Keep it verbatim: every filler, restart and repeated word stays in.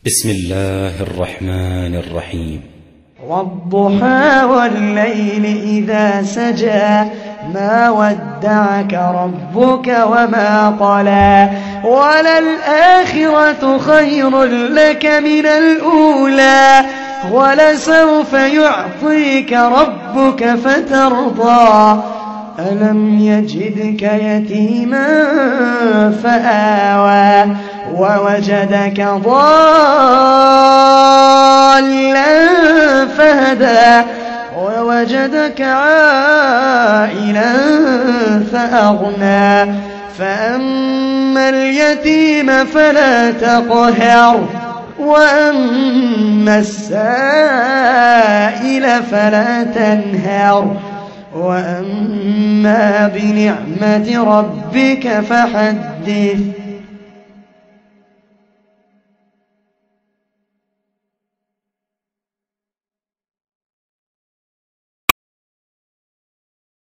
بسم الله الرحمن الرحيم. والضحى والليل إذا سجى ما ودعك ربك وما قلى وللآخرة خير لك من الأولى ولسوف يعطيك ربك فترضى ألم يجدك يتيما فآوى ووجدك ضالا فهدى ووجدك عائلا فأغنى فأما اليتيم فلا تقهر وأما السائل فلا تنهر وأما بنعمة ربك فحدث.